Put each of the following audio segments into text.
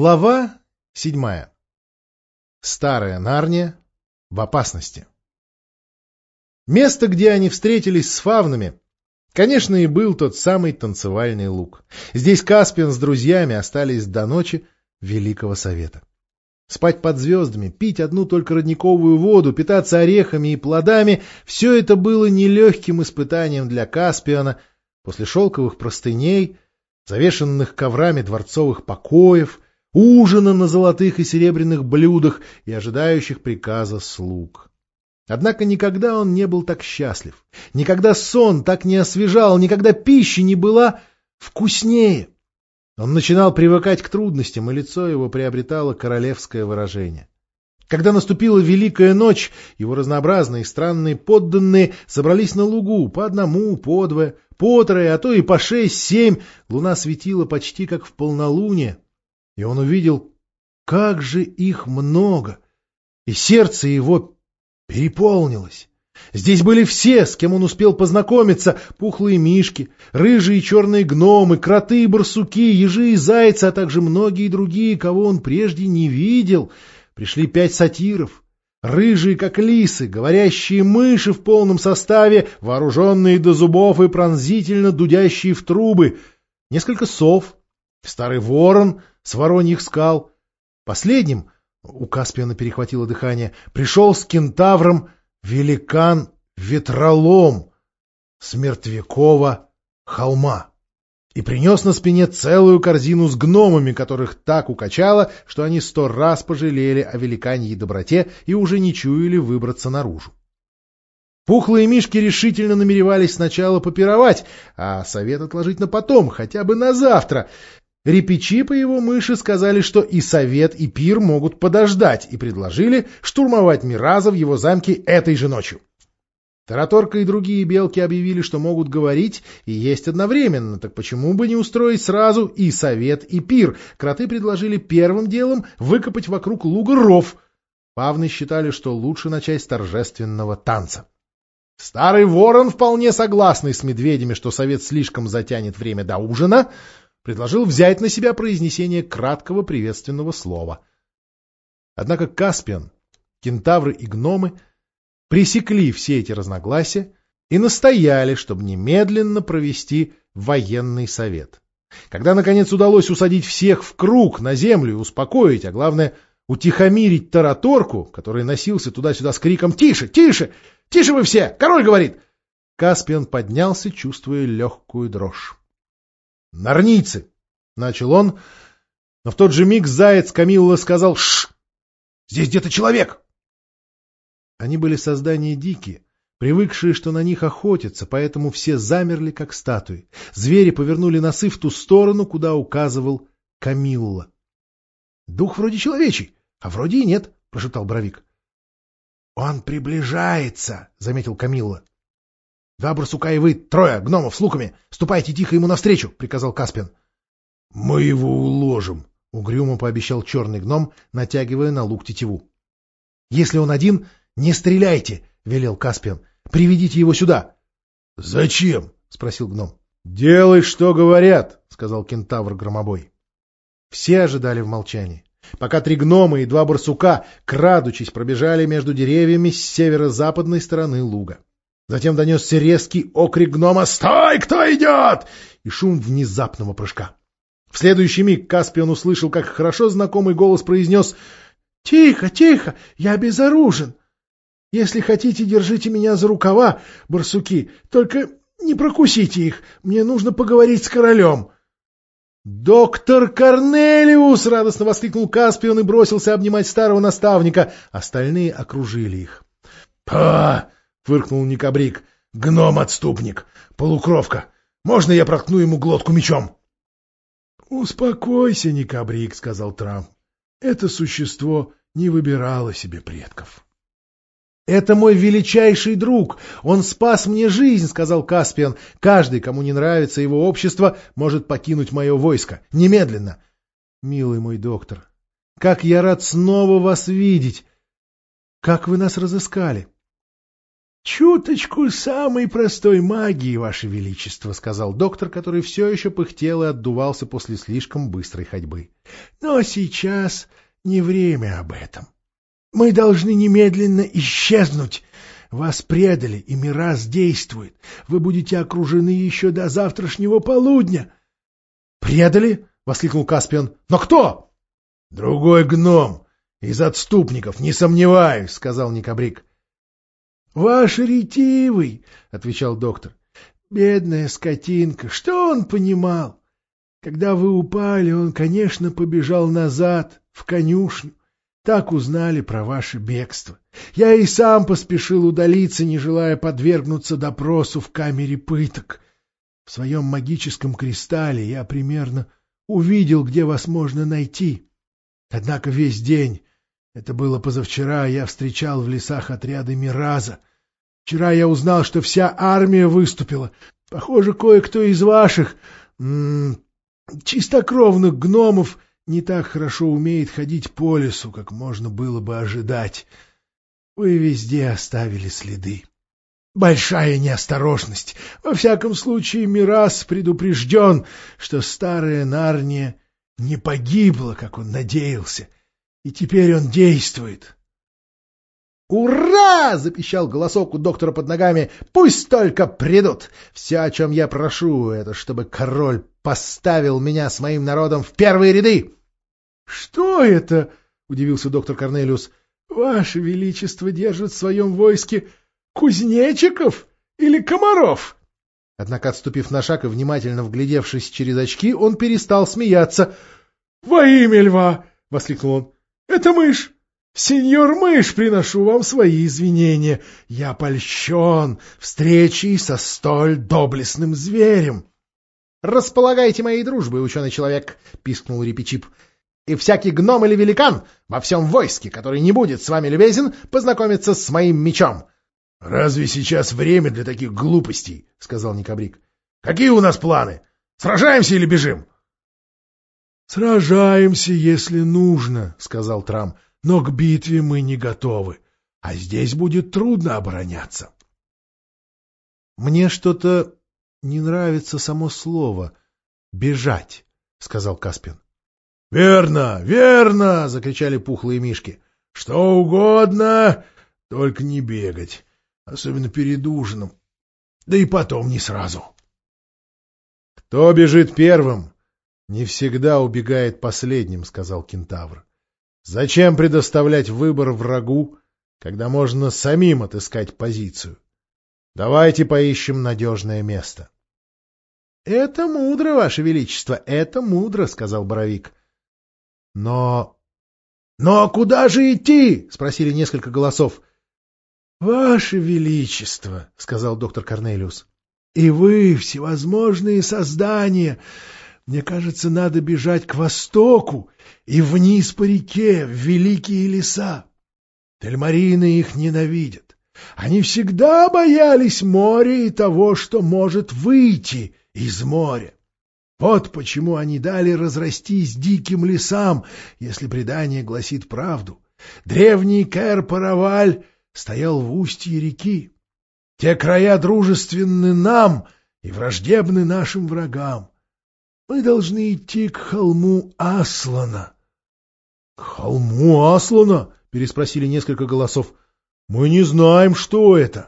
Глава 7. Старая Нарния в опасности. Место, где они встретились с фавнами, конечно, и был тот самый танцевальный луг. Здесь Каспиан с друзьями остались до ночи Великого Совета. Спать под звездами, пить одну только родниковую воду, питаться орехами и плодами — все это было нелегким испытанием для Каспиана после шелковых простыней, завешенных коврами дворцовых покоев, ужина на золотых и серебряных блюдах и ожидающих приказа слуг. Однако никогда он не был так счастлив, никогда сон так не освежал, никогда пища не была вкуснее. Он начинал привыкать к трудностям, и лицо его приобретало королевское выражение. Когда наступила Великая Ночь, его разнообразные и странные подданные собрались на лугу по одному, по двое, по трое, а то и по 6-7. Луна светила почти как в полнолуние. И он увидел, как же их много, и сердце его переполнилось. Здесь были все, с кем он успел познакомиться: пухлые мишки, рыжие и черные гномы, кроты и барсуки, ежи и зайцы, а также многие другие, кого он прежде не видел. Пришли 5 сатиров, рыжие как лисы, говорящие мыши в полном составе, вооруженные до зубов и пронзительно дудящие в трубы, несколько сов, старый ворон с вороньих скал. Последним, у Каспиана перехватило дыхание, пришел с кентавром великан-ветролом с мертвякова холма и принес на спине целую корзину с гномами, которых так укачало, что они 100 раз пожалели о великаньей доброте и уже не чуяли выбраться наружу. Пухлые мишки решительно намеревались сначала попировать, а совет отложить на потом, хотя бы на завтра. Репичи по его мыши сказали, что и совет, и пир могут подождать, и предложили штурмовать Мираза в его замке этой же ночью. Тараторка и другие белки объявили, что могут говорить и есть одновременно, так почему бы не устроить сразу и совет, и пир? Кроты предложили первым делом выкопать вокруг луга ров. Фавны считали, что лучше начать с торжественного танца. Старый ворон, вполне согласный с медведями, что совет слишком затянет время до ужина, предложил взять на себя произнесение краткого приветственного слова. Однако Каспиан, кентавры и гномы пресекли все эти разногласия и настояли, чтобы немедленно провести военный совет. Когда, наконец, удалось усадить всех в круг на землю и успокоить, а главное, утихомирить тараторку, который носился туда-сюда с криком «Тише! Тише! Тише вы все! Король говорит!», Каспиан поднялся, чувствуя легкую дрожь. «Нарнийцы!» — начал он, но в тот же миг заяц Камилла сказал «Шш! Здесь где-то человек!». Они были создания дикие, привыкшие, что на них охотятся, поэтому все замерли, как статуи. Звери повернули носы в ту сторону, куда указывал Камилла. — Дух вроде человечий, а вроде и нет, — прошептал Боровик. — Он приближается, — заметил Камилла. — 2 барсука и вы, 3 гномов с луками, ступайте тихо ему навстречу, — приказал Каспиан. — Мы его уложим, — угрюмо пообещал черный гном, натягивая на лук тетиву. — Если он один, не стреляйте, — велел Каспиан. — Приведите его сюда. — Зачем? — спросил гном. — Делай, что говорят, — сказал кентавр громобой. Все ожидали в молчании, пока 3 гнома и 2 барсука, крадучись, пробежали между деревьями с северо-западной стороны луга. Затем донесся резкий окрик гнома «Стой! Кто идет?» и шум внезапного прыжка. В следующий миг Каспиан услышал, как хорошо знакомый голос произнес «Тихо, тихо, я безоружен. Если хотите, держите меня за рукава, барсуки, только не прокусите их, мне нужно поговорить с королем». «Доктор Корнелиус!» — радостно воскликнул Каспиан и бросился обнимать старого наставника. Остальные окружили их. «Па!» — фыркнул Никабрик. — Гном-отступник, полукровка. Можно я проткну ему глотку мечом? — Успокойся, Никабрик, — сказал Трамп. — Это существо не выбирало себе предков. — Это мой величайший друг. Он спас мне жизнь, — сказал Каспиан. — Каждый, кому не нравится его общество, может покинуть мое войско. Немедленно. — Милый мой доктор, как я рад снова вас видеть. Как вы нас разыскали? — Чуточку самой простой магии, Ваше Величество, — сказал доктор, который все еще пыхтел и отдувался после слишком быстрой ходьбы. — Но сейчас не время об этом. Мы должны немедленно исчезнуть. Вас предали, и Мирас действует. Вы будете окружены еще до завтрашнего полудня. — Предали? — воскликнул Каспиан. — Но кто? — Другой гном. Из отступников, не сомневаюсь, — сказал Никабрик. — Ваш ретивый, — отвечал доктор. — Бедная скотинка, что он понимал? Когда вы упали, он, конечно, побежал назад, в конюшню. Так узнали про ваше бегство. Я и сам поспешил удалиться, не желая подвергнуться допросу в камере пыток. В своем магическом кристалле я примерно увидел, где вас можно найти. Однако весь день, это было позавчера, я встречал в лесах отряды Мираза. Вчера я узнал, что вся армия выступила. Похоже, кое-кто из ваших чистокровных гномов не так хорошо умеет ходить по лесу, как можно было бы ожидать. Вы везде оставили следы. Большая неосторожность. Во всяком случае, Мирас предупрежден, что старая Нарния не погибла, как он надеялся, и теперь он действует. «Ура!» — запищал голосок у доктора под ногами. «Пусть только придут! Все, о чем я прошу, это чтобы король поставил меня с моим народом в первые ряды!» «Что это?» — удивился доктор Корнелиус. «Ваше Величество держит в своем войске кузнечиков или комаров?» Однако, отступив на шаг и внимательно вглядевшись через очки, он перестал смеяться. «Во имя льва!» — воскликнул он. «Это мышь! Сеньор Мышь, приношу вам свои извинения. Я польщен встречей со столь доблестным зверем». «Располагайте моей дружбой, ученый человек!» — пискнул Рипичип. «И всякий гном или великан во всем войске, который не будет с вами любезен, познакомится с моим мечом». — Разве сейчас время для таких глупостей? — сказал Никабрик. — Какие у нас планы? Сражаемся или бежим? — Сражаемся, если нужно, — сказал Трам, — но к битве мы не готовы, а здесь будет трудно обороняться. — Мне что-то не нравится само слово «бежать», — сказал Каспиан. — Верно, верно! — закричали пухлые мишки. — Что угодно, только не бегать. Особенно перед ужином. Да и потом не сразу. — Кто бежит первым, не всегда убегает последним, — сказал кентавр. — Зачем предоставлять выбор врагу, когда можно самим отыскать позицию? Давайте поищем надежное место. — Это мудро, Ваше Величество, это мудро, — сказал Боровик. — Но куда же идти? — спросили несколько голосов. — Ваше Величество, — сказал доктор Корнелиус, — и вы, всевозможные создания, мне кажется, надо бежать к востоку и вниз по реке, в великие леса. Тельмарины их ненавидят. Они всегда боялись моря и того, что может выйти из моря. Вот почему они дали разрастись диким лесам, если предание гласит правду. Древний Кэр-Параваль стоял в устье реки. Те края дружественны нам и враждебны нашим врагам. Мы должны идти к холму Аслана. — К холму Аслана? — переспросили несколько голосов. — Мы не знаем, что это.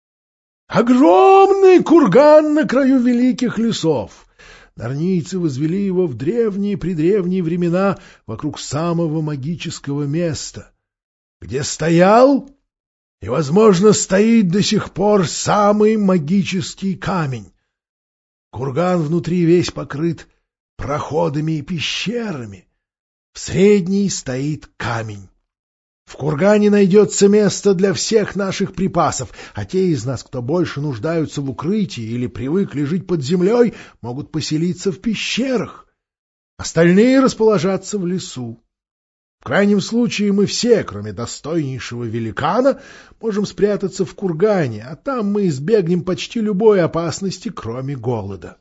— Огромный курган на краю великих лесов. Нарнийцы возвели его в древние-предревние времена вокруг самого магического места, где стоял и, возможно, стоит до сих пор самый магический камень. Курган внутри весь покрыт проходами и пещерами. В средней стоит камень. В кургане найдется место для всех наших припасов, а те из нас, кто больше нуждаются в укрытии или привыкли жить под землей, могут поселиться в пещерах. Остальные расположатся в лесу. В крайнем случае мы все, кроме достойнейшего великана, можем спрятаться в кургане, а там мы избегнем почти любой опасности, кроме голода.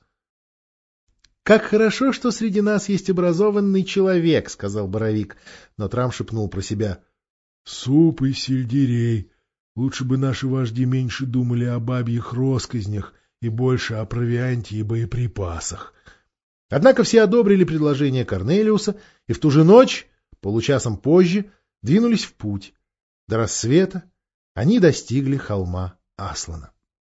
— Как хорошо, что среди нас есть образованный человек, — сказал Боровик, но Трам шепнул про себя. — Суп и сельдерей. Лучше бы наши вожди меньше думали о бабьих россказнях и больше о провианте и боеприпасах. Однако все одобрили предложение Корнелиуса, и в ту же ночь, получасом позже, двинулись в путь. До рассвета они достигли холма Аслана.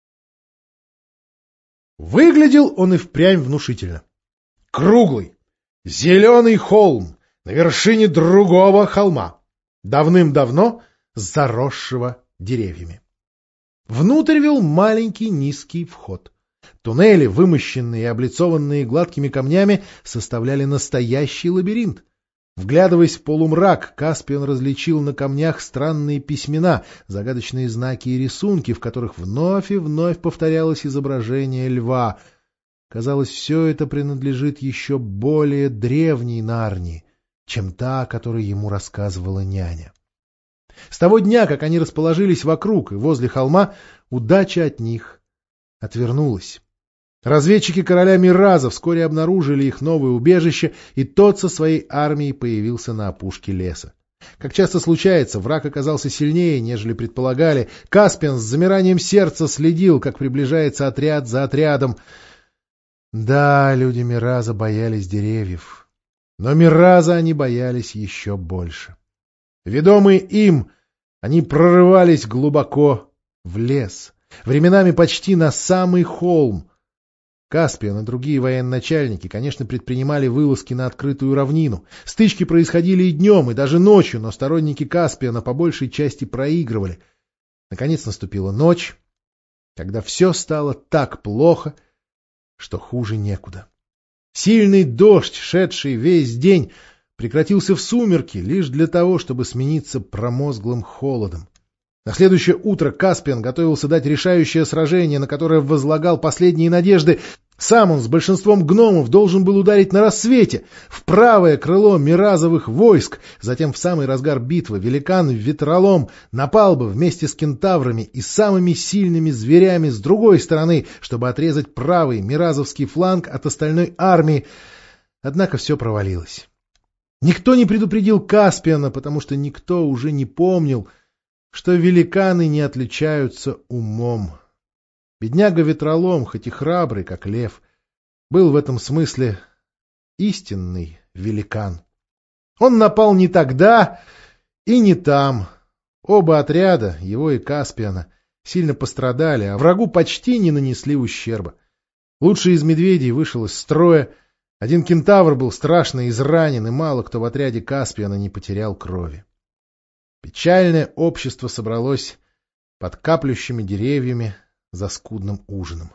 Выглядел он и впрямь внушительно. Круглый, зеленый холм на вершине другого холма, давным-давно заросшего деревьями. Внутрь вел маленький низкий вход. Туннели, вымощенные и облицованные гладкими камнями, составляли настоящий лабиринт. Вглядываясь в полумрак, Каспиан различил на камнях странные письмена, загадочные знаки и рисунки, в которых вновь и вновь повторялось изображение льва. Казалось, все это принадлежит еще более древней Нарнии, чем та, о которой ему рассказывала няня. С того дня, как они расположились вокруг и возле холма, удача от них отвернулась. Разведчики короля Мираза вскоре обнаружили их новое убежище, и тот со своей армией появился на опушке леса. Как часто случается, враг оказался сильнее, нежели предполагали. Каспиан с замиранием сердца следил, как приближается отряд за отрядом. Да, люди Мираза боялись деревьев, но Мираза они боялись еще больше. Ведомые им, они прорывались глубоко в лес, временами почти на самый холм. Каспиан и другие военачальники, конечно, предпринимали вылазки на открытую равнину. Стычки происходили и днем, и даже ночью, но сторонники Каспиана по большей части проигрывали. Наконец наступила ночь, когда все стало так плохо, что хуже некуда. Сильный дождь, шедший весь день, прекратился в сумерки лишь для того, чтобы смениться промозглым холодом. На следующее утро Каспиан готовился дать решающее сражение, на которое возлагал последние надежды. Сам он с большинством гномов должен был ударить на рассвете в правое крыло миразовых войск. Затем в самый разгар битвы великан-ветролом напал бы вместе с кентаврами и самыми сильными зверями с другой стороны, чтобы отрезать правый миразовский фланг от остальной армии. Однако все провалилось. Никто не предупредил Каспиана, потому что никто уже не помнил, что великаны не отличаются умом. Бедняга-ветролом, хоть и храбрый, как лев, был в этом смысле истинный великан. Он напал не тогда и не там. Оба отряда, его и Каспиана, сильно пострадали, а врагу почти не нанесли ущерба. Лучший из медведей вышел из строя, один кентавр был страшно изранен, и мало кто в отряде Каспиана не потерял крови. Печальное общество собралось под каплющими деревьями за скудным ужином.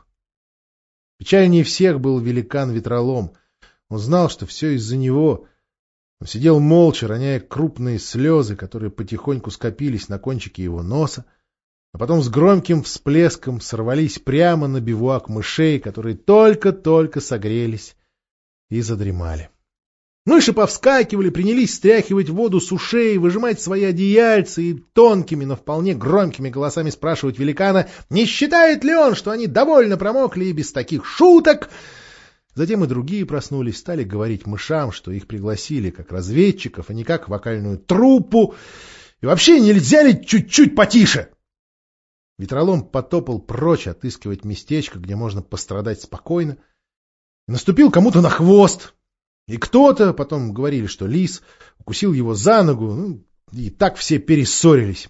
Печальнее всех был великан-ветролом. Он знал, что все из-за него. Он сидел молча, роняя крупные слезы, которые потихоньку скопились на кончике его носа, а потом с громким всплеском сорвались прямо на бивуак мышей, которые только-только согрелись и задремали. Мыши повскакивали, принялись стряхивать воду с ушей, выжимать свои одеяльца и тонкими, но вполне громкими голосами спрашивать великана, не считает ли он, что они довольно промокли и без таких шуток. Затем и другие проснулись, стали говорить мышам, что их пригласили как разведчиков, а не как вокальную труппу. И вообще нельзя ли чуть-чуть потише? Ветролом потопал прочь отыскивать местечко, где можно пострадать спокойно. И наступил кому-то на хвост. И кто-то, потом говорили, что лис, укусил его за ногу, и так все перессорились.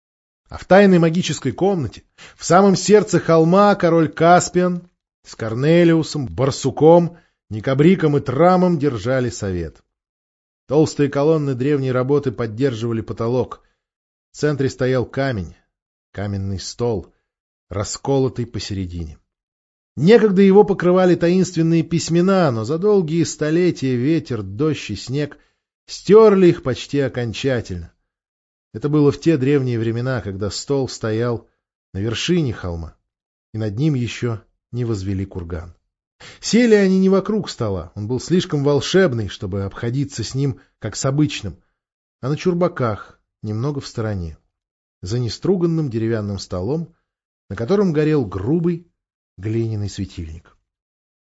А в тайной магической комнате, в самом сердце холма, король Каспиан с Корнелиусом, Барсуком, Никабриком и Трамом держали совет. Толстые колонны древней работы поддерживали потолок. В центре стоял камень, каменный стол, расколотый посередине. Некогда его покрывали таинственные письмена, но за долгие столетия ветер, дождь и снег стерли их почти окончательно. Это было в те древние времена, когда стол стоял на вершине холма, и над ним еще не возвели курган. Сели они не вокруг стола, он был слишком волшебный, чтобы обходиться с ним как с обычным, а на чурбаках, немного в стороне, за неструганным деревянным столом, на котором горел грубый глиняный светильник.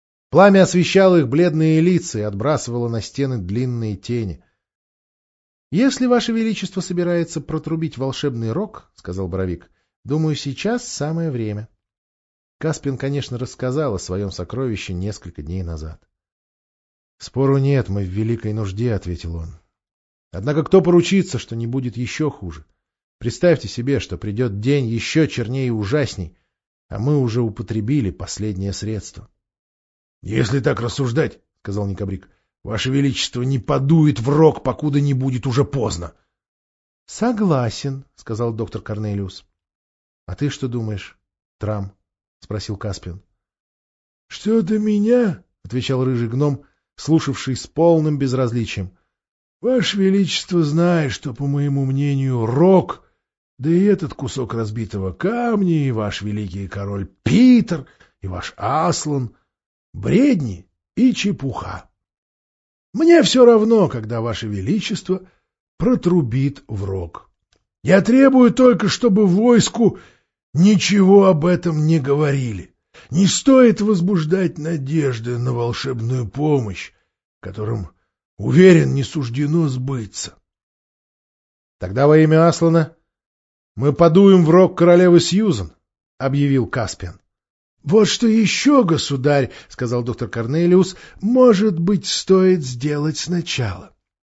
Пламя освещало их бледные лица и отбрасывало на стены длинные тени. Если Ваше Величество собирается протрубить волшебный рог, — сказал Боровик, — думаю, сейчас самое время. Каспиан, конечно, рассказал о своем сокровище несколько дней назад. — Спору нет, мы в великой нужде, — ответил он. — Однако кто поручится, что не будет еще хуже? Представьте себе, что придет день еще чернее и ужасней, а мы уже употребили последнее средство. — Если так рассуждать, — сказал Никабрик, — Ваше Величество не подует в рог, покуда не будет уже поздно. — Согласен, — сказал доктор Корнелиус. — А ты что думаешь, Трам? — спросил Каспиан. — Что до меня, — отвечал рыжий гном, слушавший с полным безразличием, — Ваше Величество знает, что, по моему мнению, рог, да и этот кусок разбитого камня, и ваш великий король Питер, и ваш Аслан — бредни и чепуха. Мне все равно, когда Ваше Величество протрубит в рог. Я требую только, чтобы войску ничего об этом не говорили. Не стоит возбуждать надежды на волшебную помощь, которым, уверен, не суждено сбыться. — Тогда во имя Аслана мы подуем в рог королевы Сьюзан, — объявил Каспиан. — Вот что еще, государь, — сказал доктор Корнелиус, — может быть, стоит сделать сначала.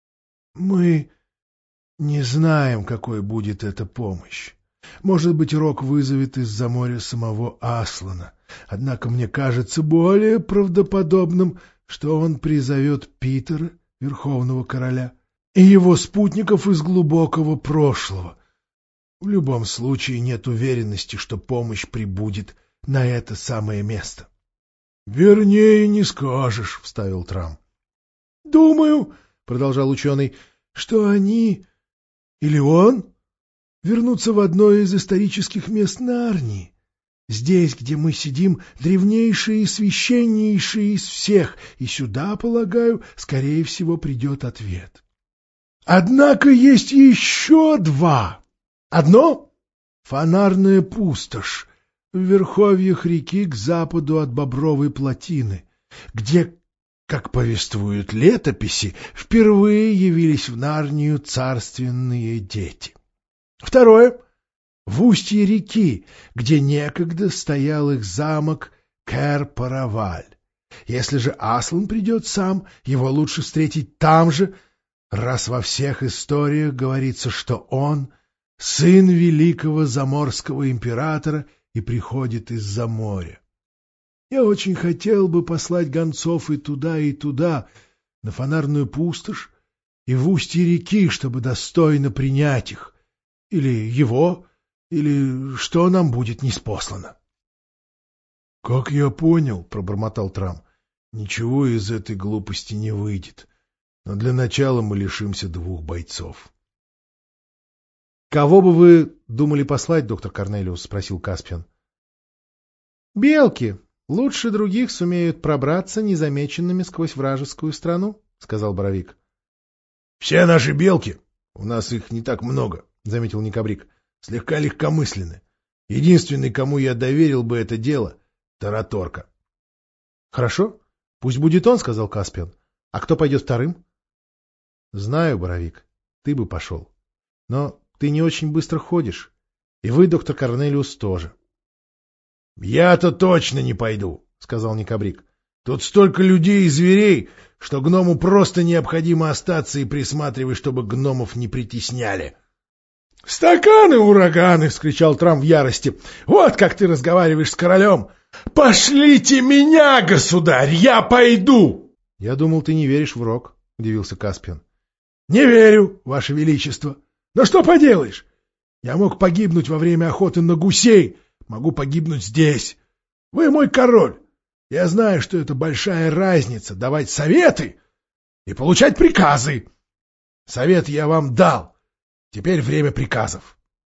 Мы не знаем, какой будет эта помощь. Может быть, рог вызовет из-за моря самого Аслана. Однако мне кажется более правдоподобным, что он призовет Питера, верховного короля, и его спутников из глубокого прошлого. В любом случае нет уверенности, что помощь прибудет на это самое место. — Вернее не скажешь, — вставил Трам. — Думаю, — продолжал ученый, — что они или он вернутся в одно из исторических мест Нарнии. Здесь, где мы сидим, древнейшие и священнейшие из всех, и сюда, полагаю, скорее всего, придет ответ. Однако есть еще два. Одно — фонарная пустошь в верховьях реки к западу от Бобровой плотины, где, как повествуют летописи, впервые явились в Нарнию царственные дети. Второе — в устье реки, где некогда стоял их замок Кэр-Параваль. Если же Аслан придет сам, его лучше встретить там же, раз во всех историях говорится, что он — сын великого заморского императора и приходит из-за моря. Я очень хотел бы послать гонцов и туда, на фонарную пустошь и в устье реки, чтобы достойно принять их. Или его, или что нам будет ниспослано. — Как я понял, — пробормотал Трам, — ничего из этой глупости не выйдет. Но для начала мы лишимся 2 бойцов. — Кого бы вы думали послать, доктор Корнелиус? — спросил Каспиан. — Белки лучше других сумеют пробраться незамеченными сквозь вражескую страну, — сказал Боровик. — Все наши белки, у нас их не так много, — заметил Никабрик, — слегка легкомысленны. Единственный, кому я доверил бы это дело — Тараторка. — Хорошо, пусть будет он, — сказал Каспиан. — А кто пойдет вторым? — Знаю, Боровик, ты бы пошел. Но ты не очень быстро ходишь. И вы, доктор Корнелиус, тоже. — Я-то точно не пойду, — сказал Никабрик. — Тут столько людей и зверей, что гному просто необходимо остаться и присматривать, чтобы гномов не притесняли. — Стаканы-ураганы! — вскричал Трам в ярости. — Вот как ты разговариваешь с королем! Пошлите меня, государь! Я пойду! — Я думал, ты не веришь в рог, — удивился Каспиан. — Не верю, Ваше Величество. Но что поделаешь? Я мог погибнуть во время охоты на гусей, могу погибнуть здесь. Вы мой король. Я знаю, что это большая разница — давать советы и получать приказы. Совет я вам дал. Теперь время приказов.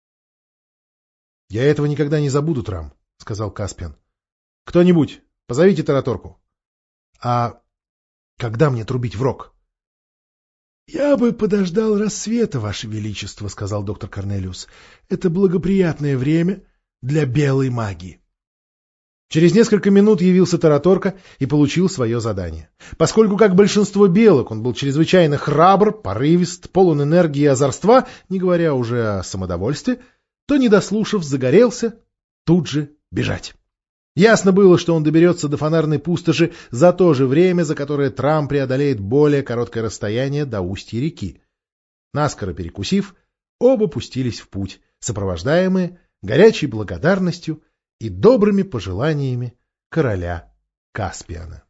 — Я этого никогда не забуду, Трам, — сказал Каспиан. — Кто-нибудь, позовите Тараторку. — А когда мне трубить в рог? — Я бы подождал рассвета, Ваше Величество, — сказал доктор Корнелиус. — Это благоприятное время для белой магии. Через несколько минут явился Тараторка и получил свое задание. Поскольку, как большинство белок, он был чрезвычайно храбр, порывист, полон энергии и озорства, не говоря уже о самодовольстве, то, не дослушав, загорелся тут же бежать. Ясно было, что он доберется до фонарной пустоши за то же время, за которое Трам преодолеет более короткое расстояние до устья реки. Наскоро перекусив, оба пустились в путь, сопровождаемые горячей благодарностью и добрыми пожеланиями короля Каспиана.